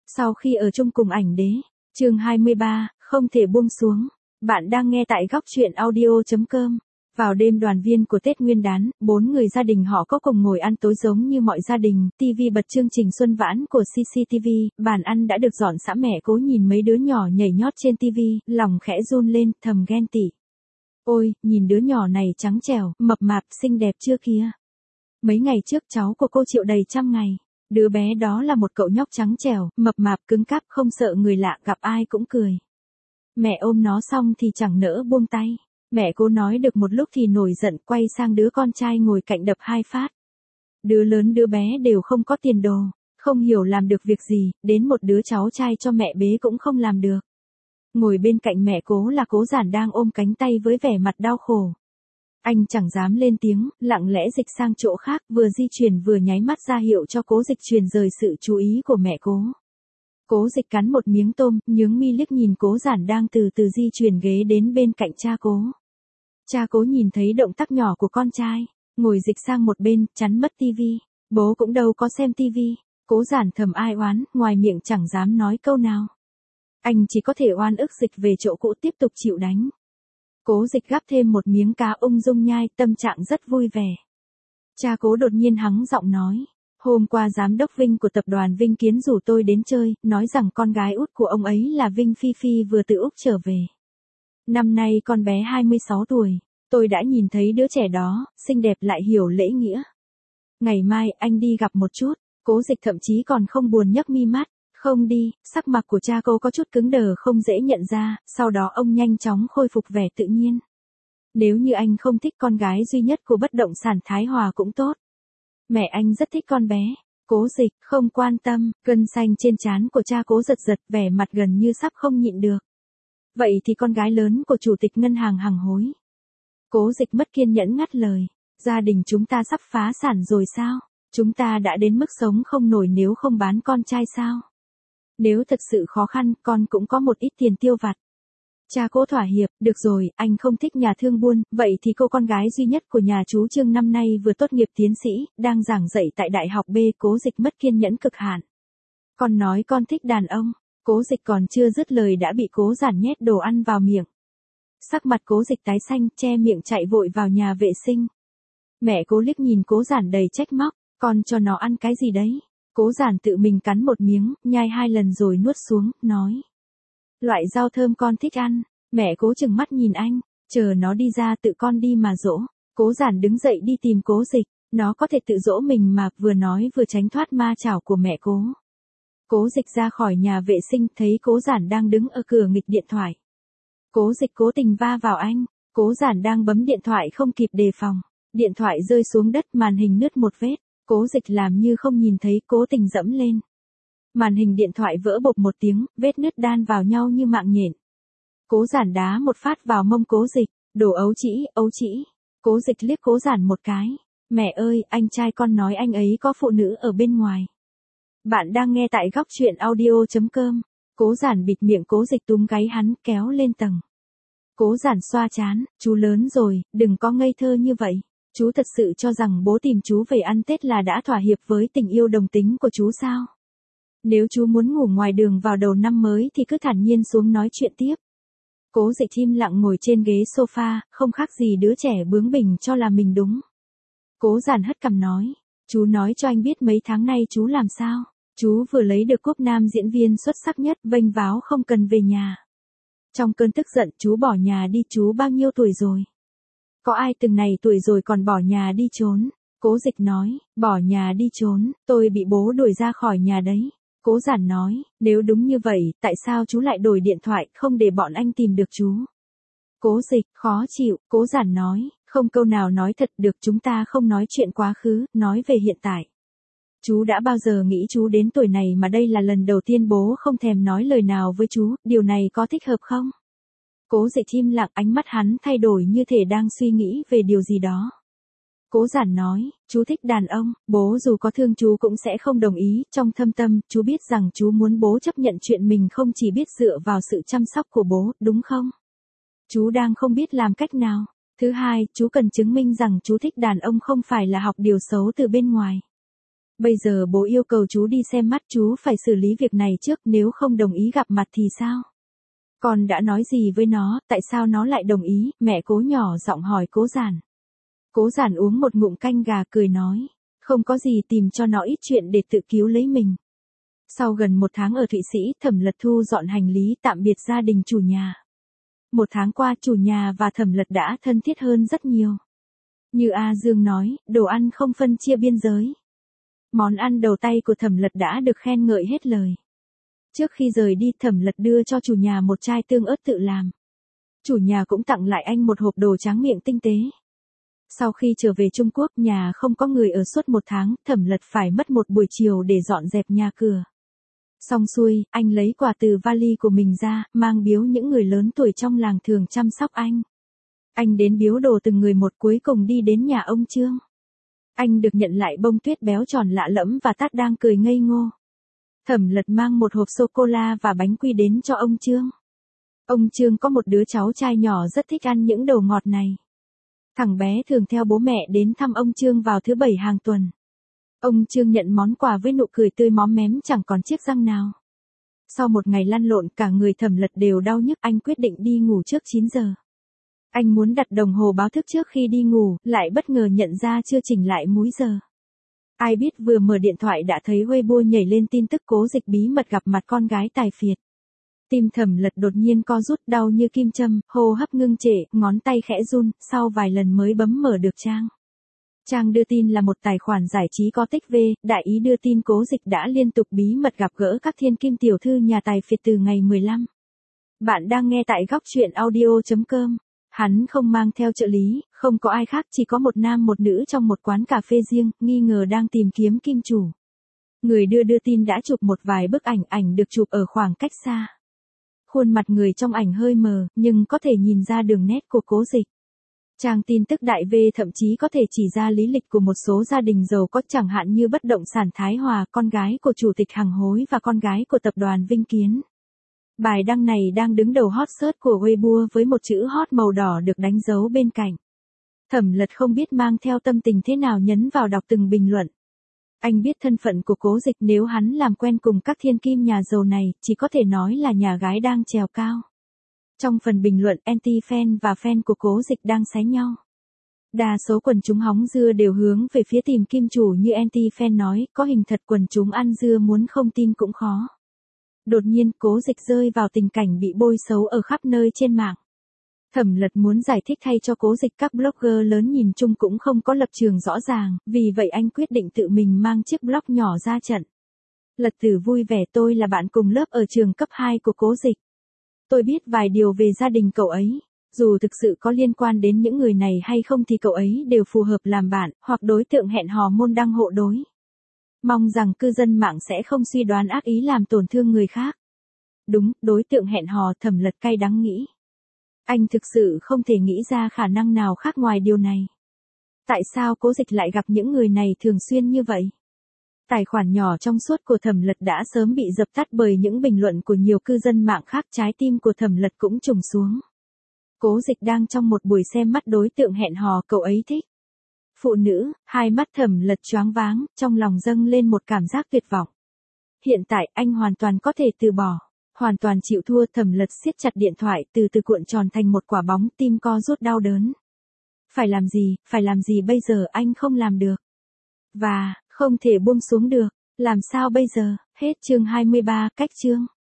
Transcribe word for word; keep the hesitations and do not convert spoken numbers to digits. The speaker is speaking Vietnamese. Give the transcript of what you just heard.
Sau khi ở chung cùng ảnh đế, chương hai mươi ba, không thể buông xuống. Bạn đang nghe tại góc truyện audio chấm com. Vào đêm đoàn viên của Tết Nguyên đán, bốn người gia đình họ có cùng ngồi ăn tối giống như mọi gia đình, ti vi bật chương trình Xuân Vãn của xê xê tê vê, bàn ăn đã được dọn sẵn, mẹ Cố nhìn mấy đứa nhỏ nhảy nhót trên ti vi, lòng khẽ run lên, thầm ghen tị. Ôi, nhìn đứa nhỏ này trắng trẻo, mập mạp, xinh đẹp chưa kia. Mấy ngày trước cháu của cô chịu đầy trăm ngày. Đứa bé đó là một cậu nhóc trắng trẻo, mập mạp cứng cáp, không sợ người lạ, gặp ai cũng cười. Mẹ ôm nó xong thì chẳng nỡ buông tay. Mẹ Cố nói được một lúc thì nổi giận, quay sang đứa con trai ngồi cạnh đập hai phát. Đứa lớn đứa bé đều không có tiền đồ, không hiểu làm được việc gì, đến một đứa cháu trai cho mẹ bế cũng không làm được. Ngồi bên cạnh mẹ Cố là Cố Giản đang ôm cánh tay với vẻ mặt đau khổ. Anh chẳng dám lên tiếng, lặng lẽ dịch sang chỗ khác, vừa di chuyển vừa nháy mắt ra hiệu cho Cố Dịch truyền rời sự chú ý của mẹ Cố. Cố Dịch cắn một miếng tôm, nhướng mi liếc nhìn Cố Giản đang từ từ di chuyển ghế đến bên cạnh cha Cố. Cha Cố nhìn thấy động tác nhỏ của con trai, ngồi dịch sang một bên, chắn mất tivi. Bố cũng đâu có xem tivi. Cố Giản thầm ai oán, ngoài miệng chẳng dám nói câu nào. Anh chỉ có thể oan ức Dịch về chỗ cũ tiếp tục chịu đánh. Cố Dịch gắp thêm một miếng cá ung dung nhai, tâm trạng rất vui vẻ. Cha Cố đột nhiên hắng giọng nói. Hôm qua giám đốc Vinh của tập đoàn Vinh Kiến rủ tôi đến chơi, nói rằng con gái út của ông ấy là Vinh Phi Phi vừa từ Úc trở về. Năm nay con bé hai mươi sáu tuổi, tôi đã nhìn thấy đứa trẻ đó, xinh đẹp lại hiểu lễ nghĩa. Ngày mai anh đi gặp một chút. Cố Dịch thậm chí còn không buồn nhấc mi mắt. Không đi, sắc mặt của cha Cố có chút cứng đờ không dễ nhận ra, sau đó ông nhanh chóng khôi phục vẻ tự nhiên. Nếu như anh không thích con gái duy nhất của bất động sản Thái Hòa cũng tốt. Mẹ anh rất thích con bé. Cố Dịch không quan tâm, gân xanh trên trán của cha Cố giật giật, vẻ mặt gần như sắp không nhịn được. Vậy thì con gái lớn của chủ tịch ngân hàng hàng hối. Cố Dịch mất kiên nhẫn ngắt lời. Gia đình chúng ta sắp phá sản rồi sao? Chúng ta đã đến mức sống không nổi nếu không bán con trai sao? Nếu thật sự khó khăn, con cũng có một ít tiền tiêu vặt. Cha Cố thỏa hiệp, được rồi, anh không thích nhà thương buôn, vậy thì cô con gái duy nhất của nhà chú Trương năm nay vừa tốt nghiệp tiến sĩ, đang giảng dạy tại Đại học B. Cố Dịch mất kiên nhẫn cực hạn. Con nói con thích đàn ông. Cố Dịch còn chưa dứt lời đã bị Cố Giản nhét đồ ăn vào miệng. Sắc mặt Cố Dịch tái xanh, che miệng chạy vội vào nhà vệ sinh. Mẹ Cố liếc nhìn Cố Giản đầy trách móc, con cho nó ăn cái gì đấy? Cố Giản tự mình cắn một miếng, nhai hai lần rồi nuốt xuống, nói. Loại rau thơm con thích ăn. Mẹ Cố trừng mắt nhìn anh, chờ nó đi ra tự con đi mà dỗ. Cố Giản đứng dậy đi tìm Cố Dịch, nó có thể tự dỗ mình mà, vừa nói vừa tránh thoát ma chảo của mẹ Cố. Cố Dịch ra khỏi nhà vệ sinh, thấy Cố Giản đang đứng ở cửa nghịch điện thoại. Cố Dịch cố tình va vào anh, Cố Giản đang bấm điện thoại không kịp đề phòng. Điện thoại rơi xuống đất, màn hình nứt một vết. Cố Dịch làm như không nhìn thấy, cố tình dẫm lên. Màn hình điện thoại vỡ bộp một tiếng, vết nứt đan vào nhau như mạng nhện. Cố Giản đá một phát vào mông Cố Dịch, đồ ấu trĩ, ấu trĩ. Cố Dịch liếc Cố Giản một cái. Mẹ ơi, anh trai con nói anh ấy có phụ nữ ở bên ngoài. Bạn đang nghe tại góc truyện audio chấm com. Cố Giản bịt miệng Cố Dịch, túm gáy hắn, kéo lên tầng. Cố Giản xoa trán, chú lớn rồi, đừng có ngây thơ như vậy. Chú thật sự cho rằng bố tìm chú về ăn Tết là đã thỏa hiệp với tình yêu đồng tính của chú sao? Nếu chú muốn ngủ ngoài đường vào đầu năm mới thì cứ thản nhiên xuống nói chuyện tiếp. Cố Dịch im lặng ngồi trên ghế sofa, không khác gì đứa trẻ bướng bỉnh cho là mình đúng. Cố Giản hất cằm nói, chú nói cho anh biết mấy tháng nay chú làm sao? Chú vừa lấy được cúp nam diễn viên xuất sắc nhất, vênh váo không cần về nhà. Trong cơn tức giận, chú bỏ nhà đi. Chú bao nhiêu tuổi rồi? Có ai từng này tuổi rồi còn bỏ nhà đi trốn? Cố Dịch nói, bỏ nhà đi trốn, tôi bị bố đuổi ra khỏi nhà đấy. Cố Giản nói, nếu đúng như vậy, tại sao chú lại đổi điện thoại, không để bọn anh tìm được chú? Cố Dịch, khó chịu. Cố Giản nói, không câu nào nói thật được, chúng ta không nói chuyện quá khứ, nói về hiện tại. Chú đã bao giờ nghĩ chú đến tuổi này mà đây là lần đầu tiên bố không thèm nói lời nào với chú, điều này có thích hợp không? Cố Dịch im lặng, ánh mắt hắn thay đổi như thể đang suy nghĩ về điều gì đó. Cố Giản nói, chú thích đàn ông, bố dù có thương chú cũng sẽ không đồng ý, trong thâm tâm, chú biết rằng chú muốn bố chấp nhận chuyện mình không chỉ biết dựa vào sự chăm sóc của bố, đúng không? Chú đang không biết làm cách nào. Thứ hai, chú cần chứng minh rằng chú thích đàn ông không phải là học điều xấu từ bên ngoài. Bây giờ bố yêu cầu chú đi xem mắt, chú phải xử lý việc này trước, nếu không đồng ý gặp mặt thì sao? Con đã nói gì với nó, tại sao nó lại đồng ý? Mẹ Cố nhỏ giọng hỏi Cố Giản. Cố Giản uống một ngụm canh gà cười nói, không có gì, tìm cho nó ít chuyện để tự cứu lấy mình. Sau gần một tháng ở Thụy Sĩ, Thẩm Lật thu dọn hành lý tạm biệt gia đình chủ nhà. Một tháng qua, chủ nhà và Thẩm Lật đã thân thiết hơn rất nhiều. Như A Dương nói, đồ ăn không phân chia biên giới. Món ăn đầu tay của Thẩm Lật đã được khen ngợi hết lời. Trước khi rời đi, Thẩm Lật đưa cho chủ nhà một chai tương ớt tự làm. Chủ nhà cũng tặng lại anh một hộp đồ tráng miệng tinh tế. Sau khi trở về Trung Quốc, nhà không có người ở suốt một tháng, Thẩm Lật phải mất một buổi chiều để dọn dẹp nhà cửa. Xong xuôi, anh lấy quà từ vali của mình ra, mang biếu những người lớn tuổi trong làng thường chăm sóc anh. Anh đến biếu đồ từng người một, cuối cùng đi đến nhà ông Trương. Anh được nhận lại bông tuyết béo tròn lạ lẫm và Tát đang cười ngây ngô. Thẩm Lật mang một hộp sô-cô-la và bánh quy đến cho ông Trương. Ông Trương có một đứa cháu trai nhỏ rất thích ăn những đồ ngọt này. Thằng bé thường theo bố mẹ đến thăm ông Trương vào thứ bảy hàng tuần. Ông Trương nhận món quà với nụ cười tươi móm mém chẳng còn chiếc răng nào. Sau một ngày lăn lộn, cả người Thẩm Lật đều đau nhức, anh quyết định đi ngủ trước chín giờ. Anh muốn đặt đồng hồ báo thức trước khi đi ngủ, lại bất ngờ nhận ra chưa chỉnh lại múi giờ. Ai biết vừa mở điện thoại đã thấy Weibo nhảy lên tin tức Cố Dịch bí mật gặp mặt con gái tài phiệt. Tim Thẩm Lật đột nhiên co rút, đau như kim châm, hô hấp ngưng trệ, ngón tay khẽ run, sau vài lần mới bấm mở được trang. Trang đưa tin là một tài khoản giải trí có tích V, đại ý đưa tin Cố Dịch đã liên tục bí mật gặp gỡ các thiên kim tiểu thư nhà tài phiệt từ ngày mười lăm. Bạn đang nghe tại góc truyện audio chấm com. Hắn không mang theo trợ lý, không có ai khác, chỉ có một nam một nữ trong một quán cà phê riêng, nghi ngờ đang tìm kiếm kim chủ. Người đưa đưa tin đã chụp một vài bức ảnh, ảnh được chụp ở khoảng cách xa. Khuôn mặt người trong ảnh hơi mờ, nhưng có thể nhìn ra đường nét của Cố Dịch. Trang tin tức đại V thậm chí có thể chỉ ra lý lịch của một số gia đình giàu có, chẳng hạn như bất động sản Thái Hòa, con gái của chủ tịch Hằng Hối và con gái của tập đoàn Vinh Kiến. Bài đăng này đang đứng đầu hot search của Weibo với một chữ hot màu đỏ được đánh dấu bên cạnh. Thẩm Lật không biết mang theo tâm tình thế nào nhấn vào đọc từng bình luận. Anh biết thân phận của Cố Dịch, nếu hắn làm quen cùng các thiên kim nhà giàu này, chỉ có thể nói là nhà gái đang trèo cao. Trong phần bình luận, anti-fan và fan của Cố Dịch đang xé nhau. Đa số quần chúng hóng dưa đều hướng về phía tìm kim chủ, như anti-fan nói, có hình thật, quần chúng ăn dưa muốn không tin cũng khó. Đột nhiên, Cố Dịch rơi vào tình cảnh bị bôi xấu ở khắp nơi trên mạng. Thẩm Lật muốn giải thích thay cho Cố Dịch, các blogger lớn nhìn chung cũng không có lập trường rõ ràng, vì vậy anh quyết định tự mình mang chiếc blog nhỏ ra trận. Lật Tử vui vẻ, tôi là bạn cùng lớp ở trường cấp hai của Cố Dịch. Tôi biết vài điều về gia đình cậu ấy. Dù thực sự có liên quan đến những người này hay không thì cậu ấy đều phù hợp làm bạn, hoặc đối tượng hẹn hò môn đăng hộ đối. Mong rằng cư dân mạng sẽ không suy đoán ác ý làm tổn thương người khác. Đúng, đối tượng hẹn hò, Thẩm Lật cay đắng nghĩ. Anh thực sự không thể nghĩ ra khả năng nào khác ngoài điều này. Tại sao Cố Dịch lại gặp những người này thường xuyên như vậy? Tài khoản nhỏ trong suốt của Thẩm Lật đã sớm bị dập tắt bởi những bình luận của nhiều cư dân mạng khác, trái tim của Thẩm Lật cũng trùng xuống. Cố Dịch đang trong một buổi xem mắt đối tượng hẹn hò cậu ấy thích. Phụ nữ, hai mắt Thẩm Lật choáng váng, trong lòng dâng lên một cảm giác tuyệt vọng. Hiện tại anh hoàn toàn có thể từ bỏ, hoàn toàn chịu thua. Thẩm Lật siết chặt điện thoại, từ từ cuộn tròn thành một quả bóng, tim co rút đau đớn. Phải làm gì, phải làm gì bây giờ, anh không làm được. Và, không thể buông xuống được, làm sao bây giờ, hết chương hai mươi ba, cách chương.